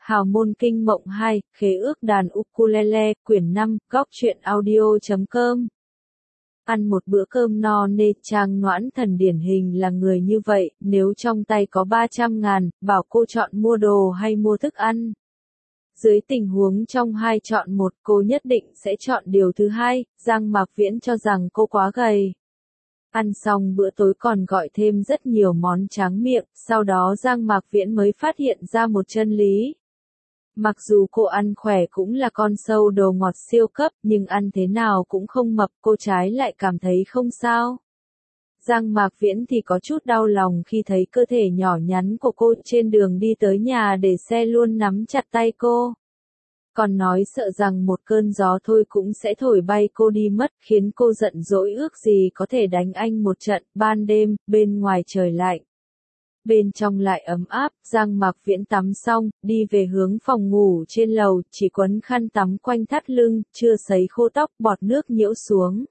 Hào môn kinh mộng 2, khế ước đàn ukulele, quyển 5, góc truyện audio.com. Ăn một bữa cơm no nê, Trang Noãn Thần điển hình là người như vậy, nếu trong tay có 300.000, bảo cô chọn mua đồ hay mua thức ăn. Dưới tình huống trong hai chọn một, cô nhất định sẽ chọn điều thứ hai. Giang Mạc Viễn cho rằng cô quá gầy. Ăn xong bữa tối còn gọi thêm rất nhiều món tráng miệng, sau đó Giang Mạc Viễn mới phát hiện ra một chân lý. Mặc dù cô ăn khỏe cũng là con sâu đồ ngọt siêu cấp, nhưng ăn thế nào cũng không mập, cô trái lại cảm thấy không sao. Giang Mạc Viễn thì có chút đau lòng khi thấy cơ thể nhỏ nhắn của cô trên đường đi tới nhà để xe luôn nắm chặt tay cô. Còn nói sợ rằng một cơn gió thôi cũng sẽ thổi bay cô đi mất, khiến cô giận dỗi ước gì có thể đánh anh một trận. Ban đêm, bên ngoài trời lạnh, bên trong lại ấm áp. Giang Mạc Viễn tắm xong, đi về hướng phòng ngủ trên lầu, chỉ quấn khăn tắm quanh thắt lưng, chưa sấy khô tóc, bọt nước nhiễu xuống.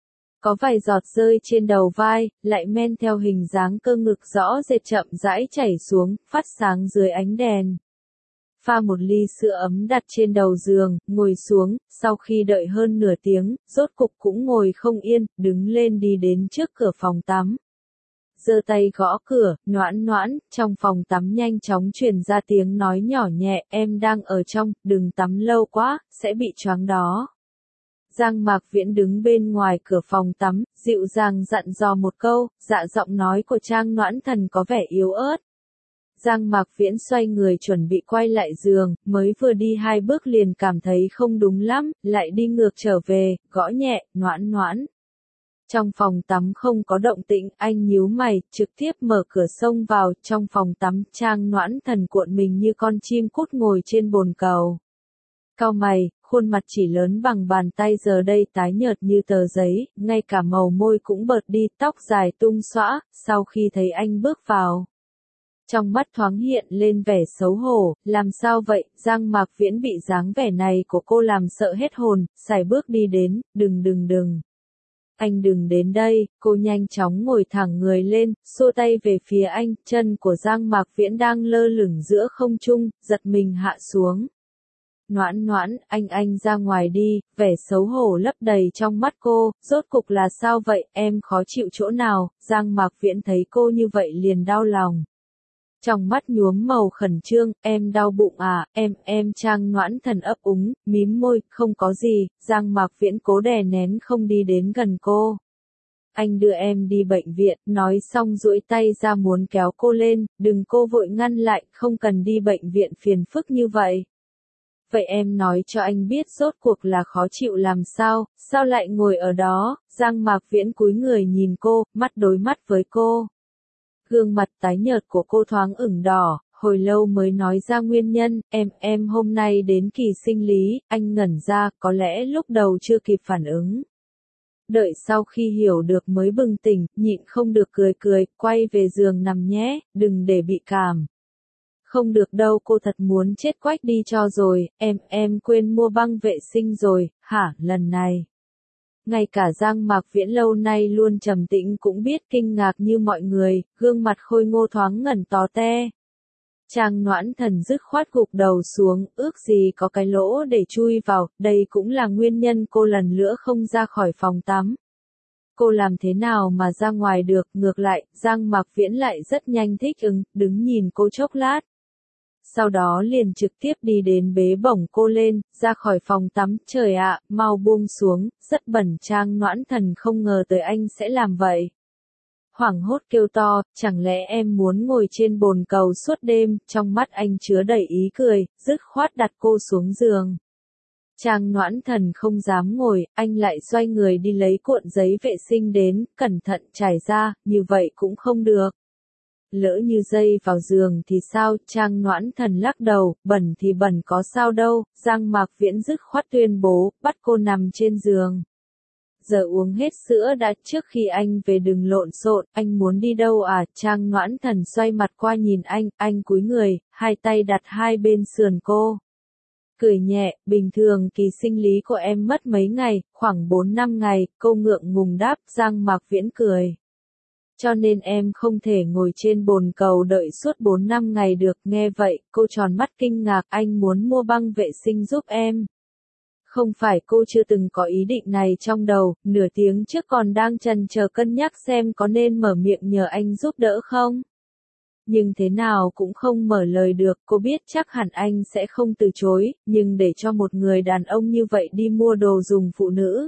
Có vài giọt rơi trên đầu vai, lại men theo hình dáng cơ ngực rõ rệt chậm rãi chảy xuống, phát sáng dưới ánh đèn. Pha một ly sữa ấm đặt trên đầu giường, ngồi xuống, sau khi đợi hơn nửa tiếng, rốt cục cũng ngồi không yên, đứng lên đi đến trước cửa phòng tắm. Giơ tay gõ cửa, Noãn Noãn, trong phòng tắm nhanh chóng truyền ra tiếng nói nhỏ nhẹ, em đang ở trong, đừng tắm lâu quá, sẽ bị choáng đó. Giang Mạc Viễn đứng bên ngoài cửa phòng tắm, dịu dàng dặn dò một câu, dạ giọng nói của Trang Noãn Thần có vẻ yếu ớt. Giang Mạc Viễn xoay người chuẩn bị quay lại giường, mới vừa đi 2 bước liền cảm thấy không đúng lắm, lại đi ngược trở về, gõ nhẹ, Noãn Noãn. Trong phòng tắm không có động tĩnh, anh nhíu mày, trực tiếp mở cửa xông vào. Trong phòng tắm, Trang Noãn Thần cuộn mình như con chim cút ngồi trên bồn cầu. Cau mày, khuôn mặt chỉ lớn bằng bàn tay giờ đây tái nhợt như tờ giấy, ngay cả màu môi cũng bợt đi, tóc dài tung xõa. Sau khi thấy anh bước vào, trong mắt thoáng hiện lên vẻ xấu hổ. Làm sao vậy? Giang Mạc Viễn bị dáng vẻ này của cô làm sợ hết hồn, sải bước đi đến, đừng. Anh đừng đến đây. Cô nhanh chóng ngồi thẳng người lên, xua tay về phía anh, chân của Giang Mạc Viễn đang lơ lửng giữa không trung, giật mình hạ xuống. Noãn Noãn, anh ra ngoài đi. Vẻ xấu hổ lấp đầy trong mắt cô, rốt cục là sao vậy, em khó chịu chỗ nào? Giang Mạc Viễn thấy cô như vậy liền đau lòng. Trong mắt nhuốm màu khẩn trương, em đau bụng à, em Trang Noãn Thần ấp úng, mím môi, không có gì. Giang Mạc Viễn cố đè nén không đi đến gần cô. Anh đưa em đi bệnh viện, nói xong duỗi tay ra muốn kéo cô lên, đừng, cô vội ngăn lại, không cần đi bệnh viện phiền phức như vậy. Vậy em nói cho anh biết rốt cuộc là khó chịu làm sao lại ngồi ở đó? Giang Mạc Viễn cúi người nhìn cô, mắt đối mắt với cô. Gương mặt tái nhợt của cô thoáng ửng đỏ, hồi lâu mới nói ra nguyên nhân, em hôm nay đến kỳ sinh lý. Anh ngẩn ra, có lẽ lúc đầu chưa kịp phản ứng. Đợi sau khi hiểu được mới bừng tỉnh, nhịn không được cười, quay về giường nằm nhé, đừng để bị cảm. Không được đâu, cô thật muốn chết quách đi cho rồi. Em quên mua băng vệ sinh rồi. Hả? Lần này ngay cả Giang Mạc Viễn lâu nay luôn trầm tĩnh cũng biết kinh ngạc như mọi người, gương mặt khôi ngô thoáng ngẩn tó te. Trang Noãn Thần dứt khoát gục đầu xuống, ước gì có cái lỗ để chui vào, đây cũng là nguyên nhân cô lần nữa không ra khỏi phòng tắm. Cô làm thế nào mà ra ngoài được? Ngược lại, Giang Mạc Viễn lại rất nhanh thích ứng, đứng nhìn cô chốc lát. Sau đó liền trực tiếp đi đến bế bổng cô lên, ra khỏi phòng tắm. Trời ạ, mau buông xuống, rất bẩn. Trang Noãn Thần không ngờ tới anh sẽ làm vậy. Hoảng hốt kêu to, chẳng lẽ em muốn ngồi trên bồn cầu suốt đêm? Trong mắt anh chứa đầy ý cười, dứt khoát đặt cô xuống giường. Trang Noãn Thần không dám ngồi, anh lại xoay người đi lấy cuộn giấy vệ sinh đến, cẩn thận trải ra, như vậy cũng không được. Lỡ như dây vào giường thì sao? Trang Noãn Thần lắc đầu, bẩn thì bẩn có sao đâu. Giang Mạc Viễn dứt khoát tuyên bố, bắt cô nằm trên giường. Giờ uống hết sữa đã, trước khi anh về đừng lộn xộn. Anh muốn đi đâu à? Trang Noãn Thần xoay mặt qua nhìn anh cúi người, hai tay đặt hai bên sườn cô. Cười nhẹ, bình thường kỳ sinh lý của em mất mấy ngày, khoảng 4-5 ngày, cô ngượng ngùng đáp. Giang Mạc Viễn cười. Cho nên em không thể ngồi trên bồn cầu đợi suốt 4-5 ngày được. Nghe vậy, cô tròn mắt kinh ngạc, anh muốn mua băng vệ sinh giúp em. Không phải cô chưa từng có ý định này trong đầu, nửa tiếng trước còn đang chần chờ cân nhắc xem có nên mở miệng nhờ anh giúp đỡ không. Nhưng thế nào cũng không mở lời được, cô biết chắc hẳn anh sẽ không từ chối, nhưng để cho một người đàn ông như vậy đi mua đồ dùng phụ nữ.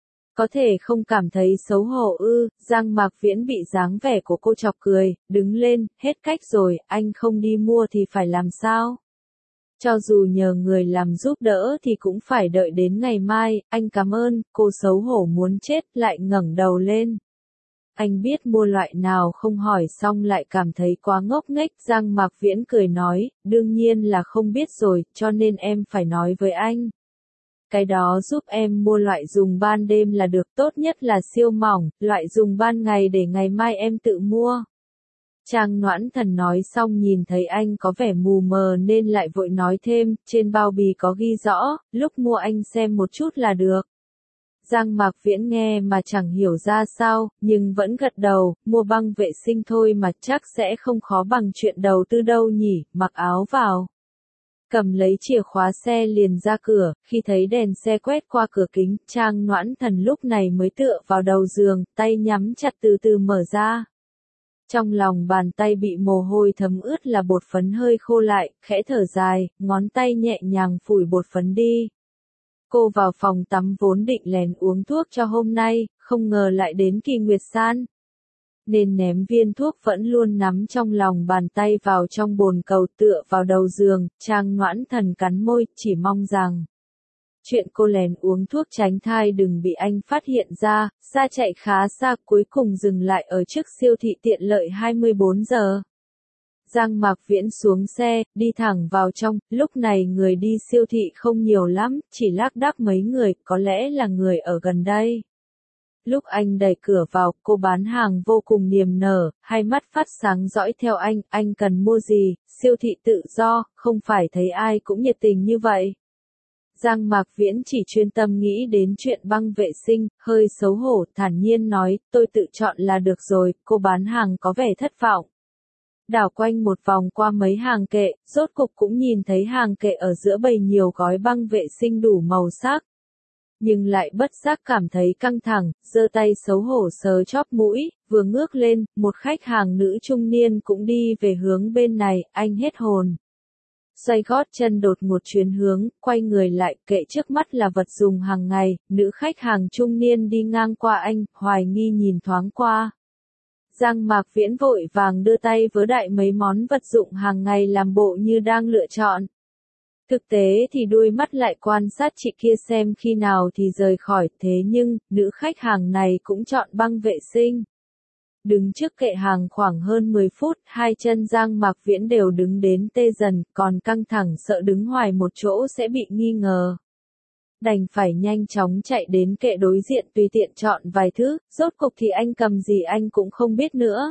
Có thể không cảm thấy xấu hổ ư? Giang Mạc Viễn bị dáng vẻ của cô chọc cười, đứng lên, hết cách rồi, anh không đi mua thì phải làm sao? Cho dù nhờ người làm giúp đỡ thì cũng phải đợi đến ngày mai, anh cảm ơn, cô xấu hổ muốn chết, lại ngẩng đầu lên. Anh biết mua loại nào không hỏi xong lại cảm thấy quá ngốc nghếch, Giang Mạc Viễn cười nói, đương nhiên là không biết rồi, cho nên em phải nói với anh. Cái đó giúp em mua loại dùng ban đêm là được, tốt nhất là siêu mỏng, loại dùng ban ngày để ngày mai em tự mua. Trang Noãn Thần nói xong nhìn thấy anh có vẻ mù mờ nên lại vội nói thêm, trên bao bì có ghi rõ, lúc mua anh xem một chút là được. Giang Mạc Viễn nghe mà chẳng hiểu ra sao, nhưng vẫn gật đầu, mua băng vệ sinh thôi mà chắc sẽ không khó bằng chuyện đầu tư đâu nhỉ, mặc áo vào. Cầm lấy chìa khóa xe liền ra cửa, khi thấy đèn xe quét qua cửa kính, Trang Noãn Thần lúc này mới tựa vào đầu giường, tay nhắm chặt từ từ mở ra. Trong lòng bàn tay bị mồ hôi thấm ướt là bột phấn hơi khô lại, khẽ thở dài, ngón tay nhẹ nhàng phủi bột phấn đi. Cô vào phòng tắm vốn định lén uống thuốc cho hôm nay, không ngờ lại đến Kỳ Nguyệt San. Nên ném viên thuốc vẫn luôn nắm trong lòng bàn tay vào trong bồn cầu tựa vào đầu giường, Trang Noãn Thần cắn môi, chỉ mong rằng chuyện cô lén uống thuốc tránh thai đừng bị anh phát hiện ra, xa chạy khá xa cuối cùng dừng lại ở trước siêu thị tiện lợi 24 giờ. Giang Mạc Viễn xuống xe, đi thẳng vào trong, lúc này người đi siêu thị không nhiều lắm, chỉ lác đác mấy người, có lẽ là người ở gần đây. Lúc anh đẩy cửa vào, cô bán hàng vô cùng niềm nở, hai mắt phát sáng dõi theo anh cần mua gì, siêu thị tự do, không phải thấy ai cũng nhiệt tình như vậy. Giang Mạc Viễn chỉ chuyên tâm nghĩ đến chuyện băng vệ sinh, hơi xấu hổ, thản nhiên nói, tôi tự chọn là được rồi, cô bán hàng có vẻ thất vọng. Đảo quanh một vòng qua mấy hàng kệ, rốt cục cũng nhìn thấy hàng kệ ở giữa bày nhiều gói băng vệ sinh đủ màu sắc. Nhưng lại bất giác cảm thấy căng thẳng, giơ tay xấu hổ sờ chóp mũi, vừa ngước lên, một khách hàng nữ trung niên cũng đi về hướng bên này, anh hết hồn. Xoay gót chân đột một chuyến hướng, quay người lại, kệ trước mắt là vật dùng hàng ngày, nữ khách hàng trung niên đi ngang qua anh, hoài nghi nhìn thoáng qua. Giang Mạc Viễn vội vàng đưa tay vớ đại mấy món vật dụng hàng ngày làm bộ như đang lựa chọn. Thực tế thì đuôi mắt lại quan sát chị kia xem khi nào thì rời khỏi, thế nhưng, nữ khách hàng này cũng chọn băng vệ sinh. Đứng trước kệ hàng khoảng hơn 10 phút, hai chân Giang Mạc Viễn đều đứng đến tê dần, còn căng thẳng sợ đứng hoài một chỗ sẽ bị nghi ngờ. Đành phải nhanh chóng chạy đến kệ đối diện tùy tiện chọn vài thứ, rốt cục thì anh cầm gì anh cũng không biết nữa.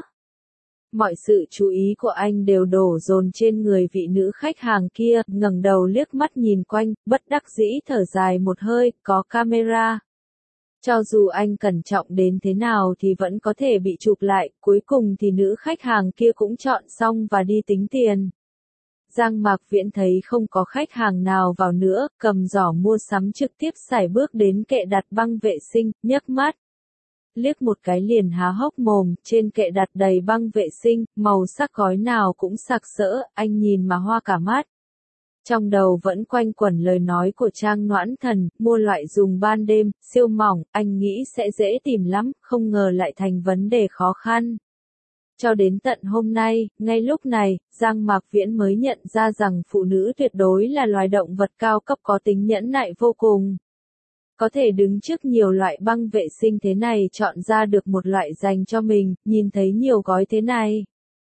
Mọi sự chú ý của anh đều đổ dồn trên người vị nữ khách hàng kia, ngẩng đầu liếc mắt nhìn quanh, bất đắc dĩ thở dài một hơi, có camera. Cho dù anh cẩn trọng đến thế nào thì vẫn có thể bị chụp lại, cuối cùng thì nữ khách hàng kia cũng chọn xong và đi tính tiền. Giang Mạc Viễn thấy không có khách hàng nào vào nữa, cầm giỏ mua sắm trực tiếp sải bước đến kệ đặt băng vệ sinh, nhấc mắt. Liếc một cái liền há hốc mồm, trên kệ đặt đầy băng vệ sinh, màu sắc gói nào cũng sặc sỡ, anh nhìn mà hoa cả mắt. Trong đầu vẫn quanh quẩn lời nói của Trang Noãn Thần, mua loại dùng ban đêm, siêu mỏng, anh nghĩ sẽ dễ tìm lắm, không ngờ lại thành vấn đề khó khăn. Cho đến tận hôm nay, ngay lúc này, Giang Mạc Viễn mới nhận ra rằng phụ nữ tuyệt đối là loài động vật cao cấp có tính nhẫn nại vô cùng. Có thể đứng trước nhiều loại băng vệ sinh thế này chọn ra được một loại dành cho mình, nhìn thấy nhiều gói thế này.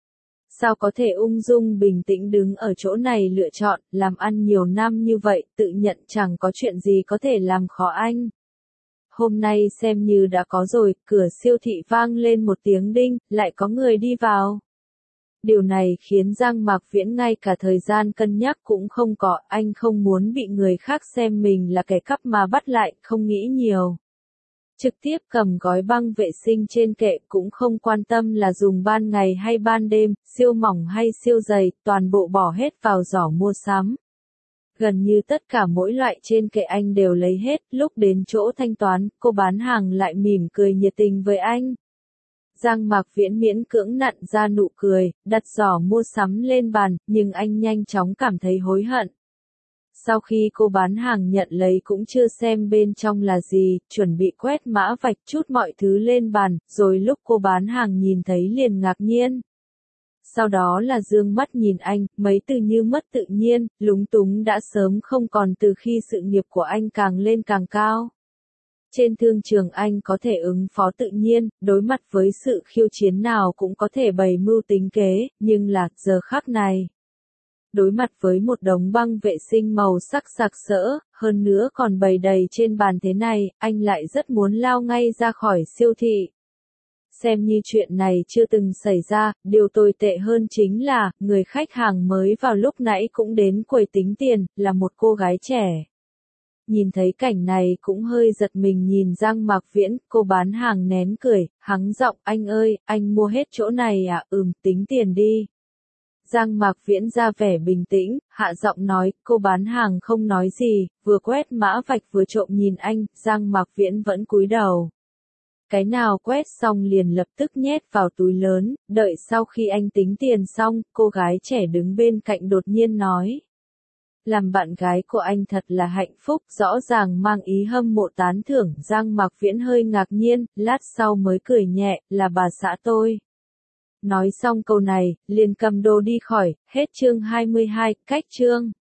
Sao có thể ung dung bình tĩnh đứng ở chỗ này lựa chọn, làm ăn nhiều năm như vậy, tự nhận chẳng có chuyện gì có thể làm khó anh. Hôm nay xem như đã có rồi, cửa siêu thị vang lên một tiếng đinh, lại có người đi vào. Điều này khiến Giang Mạc Viễn ngay cả thời gian cân nhắc cũng không có, anh không muốn bị người khác xem mình là kẻ cắp mà bắt lại, không nghĩ nhiều. Trực tiếp cầm gói băng vệ sinh trên kệ cũng không quan tâm là dùng ban ngày hay ban đêm, siêu mỏng hay siêu dày, toàn bộ bỏ hết vào giỏ mua sắm. Gần như tất cả mỗi loại trên kệ anh đều lấy hết, lúc đến chỗ thanh toán, cô bán hàng lại mỉm cười nhiệt tình với anh. Giang Mạc Viễn miễn cưỡng nặn ra nụ cười, đặt giỏ mua sắm lên bàn, nhưng anh nhanh chóng cảm thấy hối hận. Sau khi cô bán hàng nhận lấy cũng chưa xem bên trong là gì, chuẩn bị quét mã vạch chút mọi thứ lên bàn, rồi lúc cô bán hàng nhìn thấy liền ngạc nhiên. Sau đó là dương mắt nhìn anh, mấy từ như mất tự nhiên, lúng túng đã sớm không còn từ khi sự nghiệp của anh càng lên càng cao. Trên thương trường anh có thể ứng phó tự nhiên, đối mặt với sự khiêu chiến nào cũng có thể bày mưu tính kế, nhưng là giờ khắc này. Đối mặt với một đống băng vệ sinh màu sắc sặc sỡ, hơn nữa còn bày đầy trên bàn thế này, anh lại rất muốn lao ngay ra khỏi siêu thị. Xem như chuyện này chưa từng xảy ra, điều tồi tệ hơn chính là, người khách hàng mới vào lúc nãy cũng đến quầy tính tiền, là một cô gái trẻ. Nhìn thấy cảnh này cũng hơi giật mình nhìn Giang Mạc Viễn, cô bán hàng nén cười, hắng giọng, anh ơi, anh mua hết chỗ này à, tính tiền đi. Giang Mạc Viễn ra vẻ bình tĩnh, hạ giọng nói, cô bán hàng không nói gì, vừa quét mã vạch vừa trộm nhìn anh, Giang Mạc Viễn vẫn cúi đầu. Cái nào quét xong liền lập tức nhét vào túi lớn, đợi sau khi anh tính tiền xong, cô gái trẻ đứng bên cạnh đột nhiên nói. Làm bạn gái của anh thật là hạnh phúc, rõ ràng mang ý hâm mộ tán thưởng, Giang Mạc Viễn hơi ngạc nhiên, lát sau mới cười nhẹ, là bà xã tôi. Nói xong câu này, liền cầm đồ đi khỏi, hết chương 22, cách chương.